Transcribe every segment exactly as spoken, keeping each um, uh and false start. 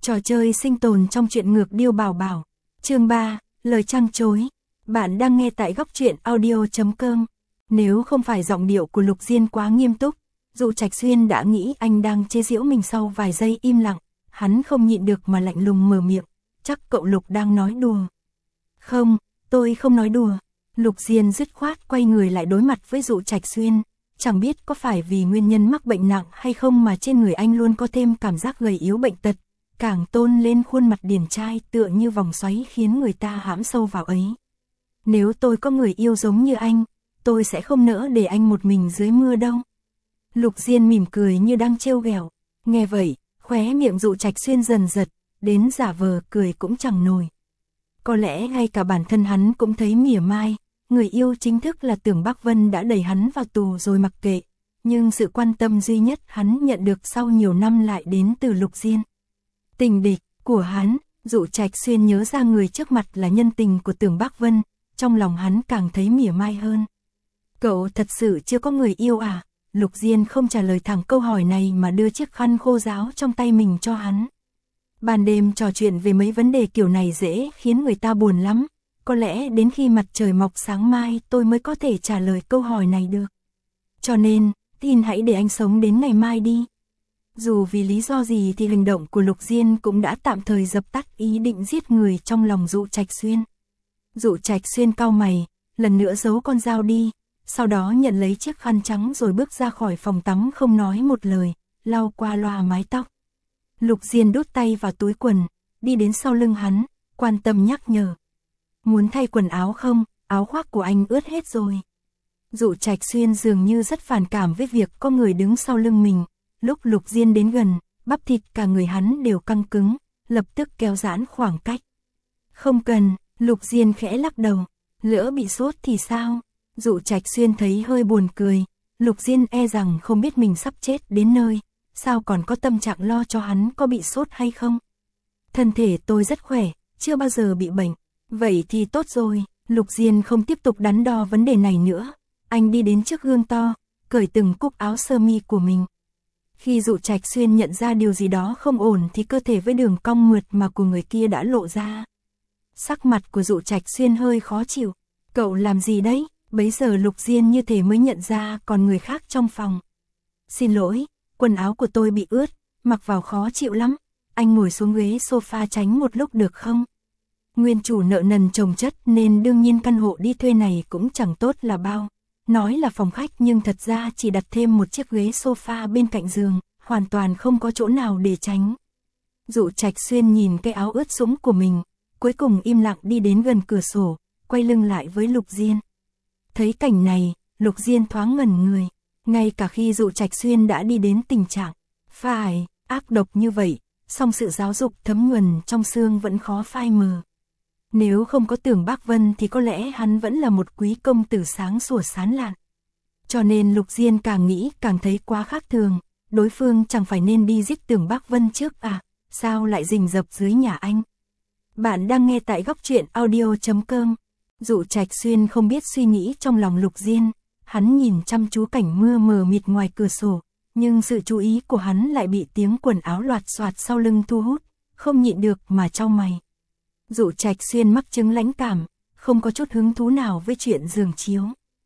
Trò chơi sinh tồn trong truyện ngược Điêu Bảo Bảo. Chương ba, lời trăng chối. Bạn đang nghe tại góc truyện audio chấm com. Nếu không phải giọng điệu của Lục Diên quá nghiêm túc, Dụ Trạch Xuyên đã nghĩ anh đang chế giễu mình. Sau vài giây im lặng, hắn không nhịn được mà lạnh lùng mở miệng, chắc cậu Lục đang nói đùa. Không, tôi không nói đùa. Lục Diên dứt khoát quay người lại đối mặt với Dụ Trạch Xuyên. Chẳng biết có phải vì nguyên nhân mắc bệnh nặng hay không mà trên người anh luôn có thêm cảm giác gầy yếu bệnh tật, càng tôn lên khuôn mặt điển trai tựa như vòng xoáy khiến người ta hãm sâu vào ấy. Nếu tôi có người yêu giống như anh, tôi sẽ không nỡ để anh một mình dưới mưa đâu. Lục Diên mỉm cười như đang trêu ghẹo. Nghe vậy, khóe miệng Dụ Trạch Xuyên dần giật, đến giả vờ cười cũng chẳng nổi. Có lẽ ngay cả bản thân hắn cũng thấy mỉa mai, người yêu chính thức là Tưởng Bắc Vân đã đẩy hắn vào tù rồi mặc kệ, nhưng sự quan tâm duy nhất hắn nhận được sau nhiều năm lại đến từ Lục Diên. Tình địch của hắn. Dụ Trạch Xuyên nhớ ra người trước mặt là nhân tình của Tưởng Bắc Vân, trong lòng hắn càng thấy mỉa mai hơn. Cậu thật sự chưa có người yêu à? Lục Diên không trả lời thẳng câu hỏi này mà đưa chiếc khăn khô ráo trong tay mình cho hắn. Ban đêm trò chuyện về mấy vấn đề kiểu này dễ khiến người ta buồn lắm, có lẽ đến khi mặt trời mọc sáng mai tôi mới có thể trả lời câu hỏi này được. Cho nên, tin hãy để anh sống đến ngày mai đi. Dù vì lý do gì thì hành động của Lục Diên cũng đã tạm thời dập tắt ý định giết người trong lòng Dụ Trạch Xuyên. Dụ Trạch Xuyên cau mày, lần nữa giấu con dao đi, sau đó nhận lấy chiếc khăn trắng rồi bước ra khỏi phòng tắm không nói một lời, lau qua loa mái tóc. Lục Diên đút tay vào túi quần, đi đến sau lưng hắn, quan tâm nhắc nhở. Muốn thay quần áo không? Áo khoác của anh ướt hết rồi. Dụ Trạch Xuyên dường như rất phản cảm với việc có người đứng sau lưng mình. Lúc Lục Diên đến gần, bắp thịt cả người hắn đều căng cứng, lập tức kéo giãn khoảng cách. Không cần. Lục Diên khẽ lắc đầu. Lỡ bị sốt thì sao? Dụ Trạch Xuyên thấy hơi buồn cười. Lục Diên e rằng không biết mình sắp chết đến nơi, sao còn có tâm trạng lo cho hắn có bị sốt hay không. Thân thể tôi rất khỏe, chưa bao giờ bị bệnh. Vậy thì tốt rồi. Lục Diên không tiếp tục đắn đo vấn đề này nữa. Anh đi đến trước gương to, cởi từng cúc áo sơ mi của mình. Khi Dụ Trạch Xuyên nhận ra điều gì đó không ổn thì cơ thể với đường cong mượt mà của người kia đã lộ ra. Sắc mặt của Dụ Trạch Xuyên hơi khó chịu. Cậu làm gì đấy? Bấy giờ Lục Diên như thể mới nhận ra còn người khác trong phòng. Xin lỗi, quần áo của tôi bị ướt, mặc vào khó chịu lắm. Anh ngồi xuống ghế sofa tránh một lúc được không? Nguyên chủ nợ nần chồng chất nên đương nhiên căn hộ đi thuê này cũng chẳng tốt là bao. Nói là phòng khách nhưng thật ra chỉ đặt thêm một chiếc ghế sofa bên cạnh giường, hoàn toàn không có chỗ nào để tránh. Dụ Trạch Xuyên nhìn cái áo ướt sũng của mình, cuối cùng im lặng đi đến gần cửa sổ, quay lưng lại với Lục Diên. Thấy cảnh này, Lục Diên thoáng ngẩn người, ngay cả khi Dụ Trạch Xuyên đã đi đến tình trạng phải ác độc như vậy, song sự giáo dục thấm nhuần trong xương vẫn khó phai mờ. Nếu không có Tưởng Bắc Vân thì có lẽ hắn vẫn là một quý công tử sáng sủa sán lạn. Cho nên Lục Diên càng nghĩ càng thấy quá khác thường, đối phương chẳng phải nên đi giết Tưởng Bắc Vân trước à, sao lại rình rập dưới nhà anh. Bạn đang nghe tại góc truyện audio chấm com. Dụ Trạch Xuyên không biết suy nghĩ trong lòng Lục Diên, hắn nhìn chăm chú cảnh mưa mờ mịt ngoài cửa sổ, nhưng sự chú ý của hắn lại bị tiếng quần áo loạt soạt sau lưng thu hút, không nhịn được mà chau mày. Dụ Trạch Xuyên mắc chứng lãnh cảm, không có chút hứng thú nào với chuyện giường chiếu.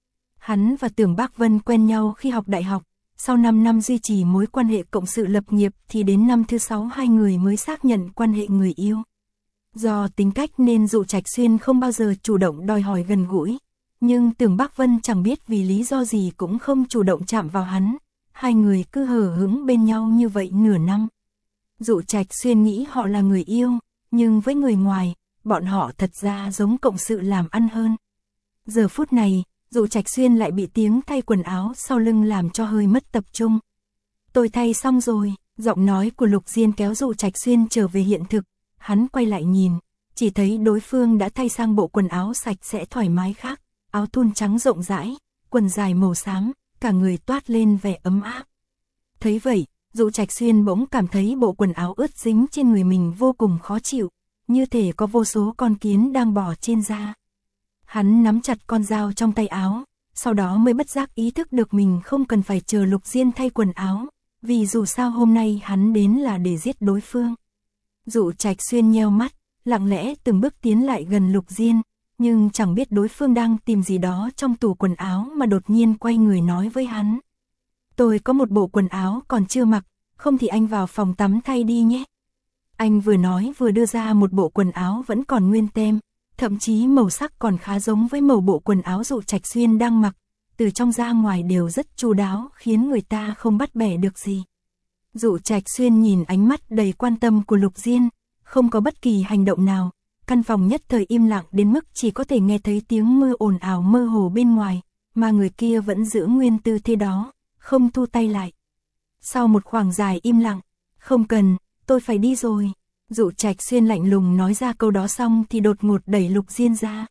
Hắn và Tưởng Bắc Vân quen nhau khi học đại học, sau năm năm duy trì mối quan hệ cộng sự lập nghiệp thì đến năm thứ sáu hai người mới xác nhận quan hệ người yêu. Do tính cách nên Dụ Trạch Xuyên không bao giờ chủ động đòi hỏi gần gũi, nhưng Tưởng Bắc Vân chẳng biết vì lý do gì cũng không chủ động chạm vào hắn, hai người cứ hờ hững bên nhau như vậy nửa năm. Dụ Trạch Xuyên nghĩ họ là người yêu, nhưng với người ngoài, bọn họ thật ra giống cộng sự làm ăn hơn. Giờ phút này, Dụ Trạch Xuyên lại bị tiếng thay quần áo sau lưng làm cho hơi mất tập trung. Tôi thay xong rồi, giọng nói của Lục Diên kéo Dụ Trạch Xuyên trở về hiện thực. Hắn quay lại nhìn, chỉ thấy đối phương đã thay sang bộ quần áo sạch sẽ thoải mái khác, áo thun trắng rộng rãi, quần dài màu xám, cả người toát lên vẻ ấm áp. Thấy vậy, Dụ Trạch Xuyên bỗng cảm thấy bộ quần áo ướt dính trên người mình vô cùng khó chịu, như thể có vô số con kiến đang bò trên da. Hắn nắm chặt con dao trong tay áo, sau đó mới bất giác ý thức được mình không cần phải chờ Lục Diên thay quần áo, vì dù sao hôm nay hắn đến là để giết đối phương. Dụ Trạch Xuyên nheo mắt, lặng lẽ từng bước tiến lại gần Lục Diên, nhưng chẳng biết đối phương đang tìm gì đó trong tủ quần áo mà đột nhiên quay người nói với hắn. Tôi có một bộ quần áo còn chưa mặc, không thì anh vào phòng tắm thay đi nhé. Anh vừa nói vừa đưa ra một bộ quần áo vẫn còn nguyên tem, thậm chí màu sắc còn khá giống với màu bộ quần áo Dụ Trạch Xuyên đang mặc, từ trong ra ngoài đều rất chu đáo khiến người ta không bắt bẻ được gì. Dụ Trạch Xuyên nhìn ánh mắt đầy quan tâm của Lục Diên, không có bất kỳ hành động nào, căn phòng nhất thời im lặng đến mức chỉ có thể nghe thấy tiếng mưa ồn ào mơ hồ bên ngoài, mà người kia vẫn giữ nguyên tư thế đó, không thu tay lại. Sau một khoảng dài im lặng, không cần, tôi phải đi rồi. Dụ Trạch Xuyên lạnh lùng nói ra câu đó xong thì đột ngột đẩy Lục Diên ra.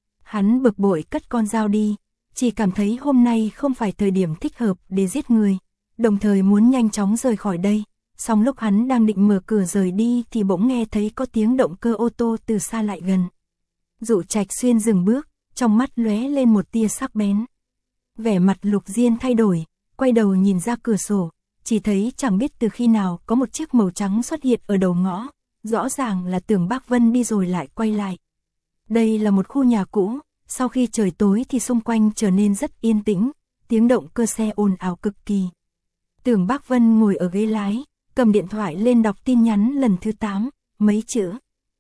Hắn bực bội cất con dao đi, chỉ cảm thấy hôm nay không phải thời điểm thích hợp để giết người, đồng thời muốn nhanh chóng rời khỏi đây. Xong lúc hắn đang định mở cửa rời đi thì bỗng nghe thấy có tiếng động cơ ô tô từ xa lại gần. Dụ Trạch Xuyên dừng bước, trong mắt lóe lên một tia sắc bén. Vẻ mặt Lục Diên thay đổi, quay đầu nhìn ra cửa sổ, chỉ thấy chẳng biết từ khi nào có một chiếc màu trắng xuất hiện ở đầu ngõ, rõ ràng là Tưởng Bác Vân đi rồi lại quay lại. Đây là một khu nhà cũ, sau khi trời tối thì xung quanh trở nên rất yên tĩnh, tiếng động cơ xe ồn ào cực kỳ. Tưởng Bác Vân ngồi ở ghế lái, cầm điện thoại lên đọc tin nhắn lần thứ tám, mấy chữ.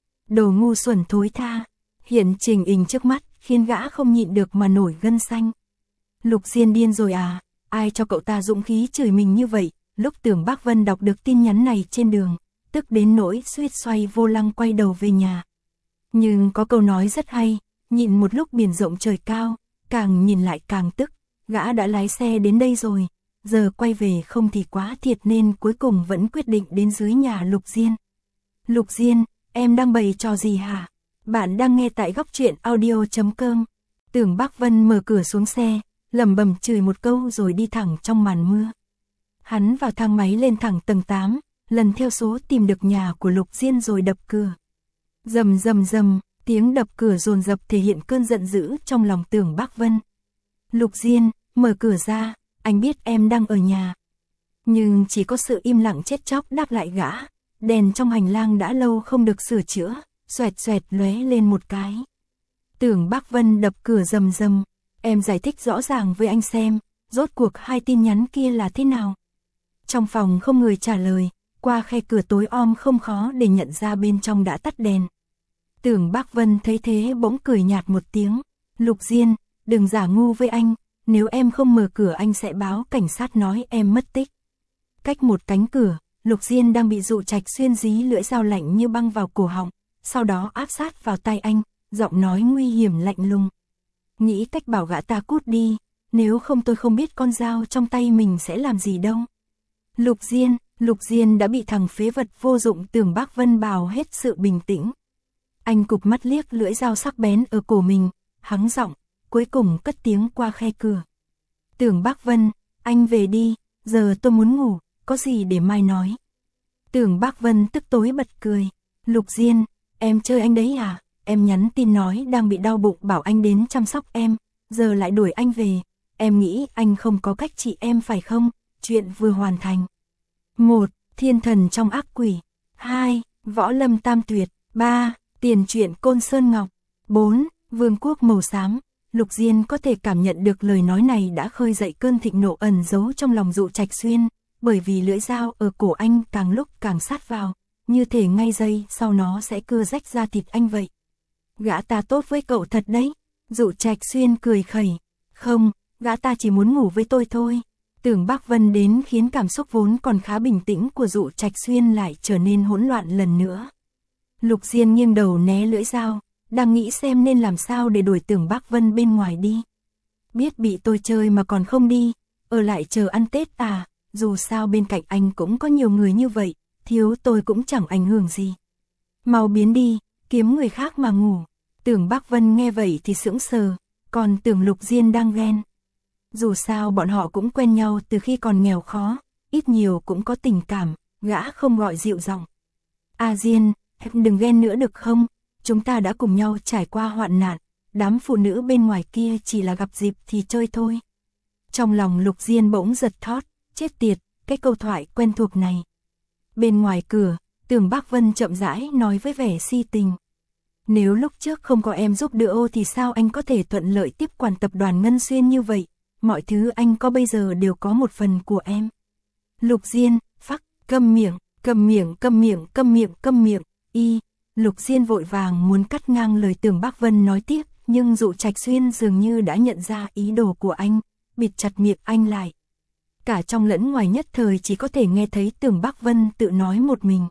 Đồ ngu xuẩn thối tha, hiện trình hình trước mắt, khiến gã không nhịn được mà nổi gân xanh. Lục Diên điên rồi à, ai cho cậu ta dũng khí chửi mình như vậy? Lúc Tưởng Bác Vân đọc được tin nhắn này trên đường, tức đến nỗi suýt xoay vô lăng quay đầu về nhà. Nhưng có câu nói rất hay, nhịn một lúc biển rộng trời cao, càng nhìn lại càng tức, gã đã lái xe đến đây rồi, giờ quay về không thì quá thiệt nên cuối cùng vẫn quyết định đến dưới nhà Lục Diên. Lục Diên, em đang bày trò gì hả? Bạn đang nghe tại góc truyện audio chấm com. Tưởng Bác Vân mở cửa xuống xe, lẩm bẩm chửi một câu rồi đi thẳng trong màn mưa. Hắn vào thang máy lên thẳng tầng tám, lần theo số tìm được nhà của Lục Diên rồi đập cửa. Rầm rầm rầm, tiếng đập cửa dồn dập thể hiện cơn giận dữ trong lòng Tưởng Bác Vân. Lục Diên, mở cửa ra, anh biết em đang ở nhà. Nhưng chỉ có sự im lặng chết chóc đáp lại gã. Đèn trong hành lang đã lâu không được sửa chữa, xoẹt xoẹt lóe lên một cái. Tưởng Bác Vân đập cửa rầm rầm, em giải thích rõ ràng với anh xem, rốt cuộc hai tin nhắn kia là thế nào. Trong phòng không người trả lời, qua khe cửa tối om không khó để nhận ra bên trong đã tắt đèn. Tưởng Bác Vân thấy thế bỗng cười nhạt một tiếng, Lục Diên, đừng giả ngu với anh, nếu em không mở cửa anh sẽ báo cảnh sát nói em mất tích. Cách một cánh cửa, Lục Diên đang bị Dụ Trạch Xuyên dí lưỡi dao lạnh như băng vào cổ họng, sau đó áp sát vào tay anh, giọng nói nguy hiểm lạnh lùng. Nghĩ cách bảo gã ta cút đi, nếu không tôi không biết con dao trong tay mình sẽ làm gì đâu. Lục Diên, Lục Diên đã bị thằng phế vật vô dụng Tưởng Bác Vân bào hết sự bình tĩnh. Anh cụp mắt liếc lưỡi dao sắc bén ở cổ mình, hắng giọng, cuối cùng cất tiếng qua khe cửa. Tưởng Bác Vân, anh về đi, giờ tôi muốn ngủ, có gì để mai nói. Tưởng Bác Vân tức tối bật cười, Lục Diên, em chơi anh đấy à, em nhắn tin nói đang bị đau bụng bảo anh đến chăm sóc em, giờ lại đuổi anh về, em nghĩ anh không có cách trị em phải không, chuyện vừa hoàn thành. một. Thiên thần trong ác quỷ. hai. Võ lâm tam tuyệt. ba. Tiền truyện Côn Sơn Ngọc. bốn. Vương quốc màu xám. Lục Diên có thể cảm nhận được lời nói này đã khơi dậy cơn thịnh nộ ẩn giấu trong lòng Dụ Trạch Xuyên, bởi vì lưỡi dao ở cổ anh càng lúc càng sát vào, như thể ngay giây sau nó sẽ cưa rách da thịt anh vậy. Gã ta tốt với cậu thật đấy. Dụ Trạch Xuyên cười khẩy. Không, gã ta chỉ muốn ngủ với tôi thôi. Tưởng Bác Vân đến khiến cảm xúc vốn còn khá bình tĩnh của Dụ Trạch Xuyên lại trở nên hỗn loạn lần nữa. Lục Diên nghiêng đầu né lưỡi dao, đang nghĩ xem nên làm sao để đuổi Tưởng Bác Vân bên ngoài đi. Biết bị tôi chơi mà còn không đi, ở lại chờ ăn Tết à, dù sao bên cạnh anh cũng có nhiều người như vậy, thiếu tôi cũng chẳng ảnh hưởng gì. Mau biến đi, kiếm người khác mà ngủ. Tưởng Bác Vân nghe vậy thì sững sờ, còn tưởng Lục Diên đang ghen. Dù sao bọn họ cũng quen nhau từ khi còn nghèo khó, ít nhiều cũng có tình cảm, gã không gọi dịu giọng. A Diên, em đừng ghen nữa được không? Chúng ta đã cùng nhau trải qua hoạn nạn, đám phụ nữ bên ngoài kia chỉ là gặp dịp thì chơi thôi. Trong lòng Lục Diên bỗng giật thót, chết tiệt, cái câu thoại quen thuộc này. Bên ngoài cửa, Tưởng Bác Vân chậm rãi nói với vẻ si tình. Nếu lúc trước không có em giúp đỡ thì sao anh có thể thuận lợi tiếp quản tập đoàn Ngân Xuyên như vậy, mọi thứ anh có bây giờ đều có một phần của em. Lục Diên, phắc, câm miệng, câm miệng, câm miệng, câm miệng, câm miệng, y, Lục Diên vội vàng muốn cắt ngang lời Tưởng Bác Vân nói tiếp, nhưng Dụ Trạch Xuyên dường như đã nhận ra ý đồ của anh, bịt chặt miệng anh lại. Cả trong lẫn ngoài nhất thời chỉ có thể nghe thấy Tưởng Bác Vân tự nói một mình.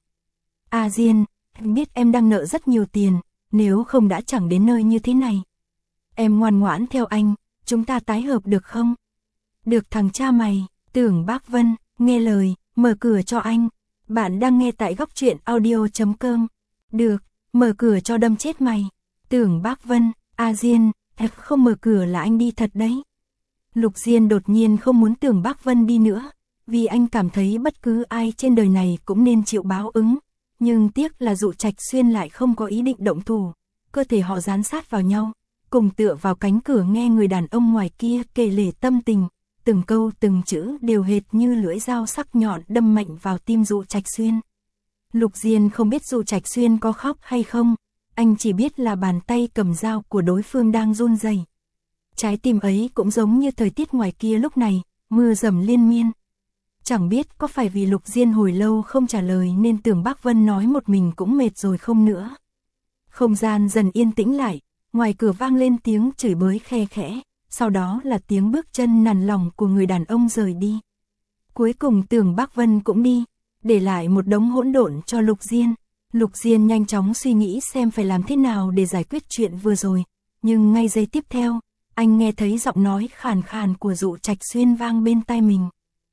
A Diên, anh biết em đang nợ rất nhiều tiền, nếu không đã chẳng đến nơi như thế này. Em ngoan ngoãn theo anh, chúng ta tái hợp được không? Được thằng cha mày. Tưởng Bác Vân, nghe lời, mở cửa cho anh. Bạn đang nghe tại góc truyện audio chấm com. Được, mở cửa cho đâm chết mày. Tưởng Bác Vân, A Diên, em không mở cửa là anh đi thật đấy. Lục Diên đột nhiên không muốn Tưởng Bác Vân đi nữa, vì anh cảm thấy bất cứ ai trên đời này cũng nên chịu báo ứng. Nhưng tiếc là Dụ Trạch Xuyên lại không có ý định động thủ, cơ thể họ dán sát vào nhau, cùng tựa vào cánh cửa nghe người đàn ông ngoài kia kể lể tâm tình, từng câu từng chữ đều hệt như lưỡi dao sắc nhọn đâm mạnh vào tim Dụ Trạch Xuyên. Lục Diên không biết Dụ Trạch Xuyên có khóc hay không, anh chỉ biết là bàn tay cầm dao của đối phương đang run rẩy. Trái tim ấy cũng giống như thời tiết ngoài kia lúc này, mưa dầm liên miên. Chẳng biết có phải vì Lục Diên hồi lâu không trả lời nên Tưởng Bác Vân nói một mình cũng mệt rồi không nữa. Không gian dần yên tĩnh lại, ngoài cửa vang lên tiếng chửi bới khe khẽ, sau đó là tiếng bước chân nản lòng của người đàn ông rời đi. Cuối cùng Tưởng Bác Vân cũng đi, để lại một đống hỗn độn cho Lục Diên. Lục Diên nhanh chóng suy nghĩ xem phải làm thế nào để giải quyết chuyện vừa rồi, nhưng ngay giây tiếp theo, anh nghe thấy giọng nói khàn khàn của Dụ Trạch Xuyên vang bên tai mình.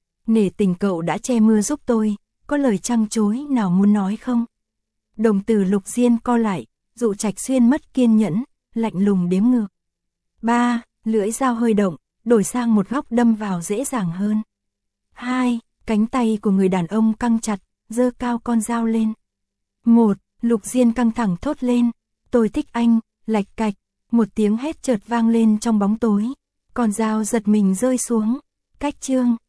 Nể tình cậu đã che mưa giúp tôi, có lời trăng chối nào muốn nói không? Đồng tử Lục Diên co lại, Dụ Trạch Xuyên mất kiên nhẫn, lạnh lùng đếm ngược. Ba, lưỡi dao hơi động, đổi sang một góc đâm vào dễ dàng hơn. Hai, cánh tay của người đàn ông căng chặt, giơ cao con dao lên. Một, Lục Diên căng thẳng thốt lên, tôi thích anh, lạch cạch, một tiếng hét chợt vang lên trong bóng tối, con dao giật mình rơi xuống, cách chương.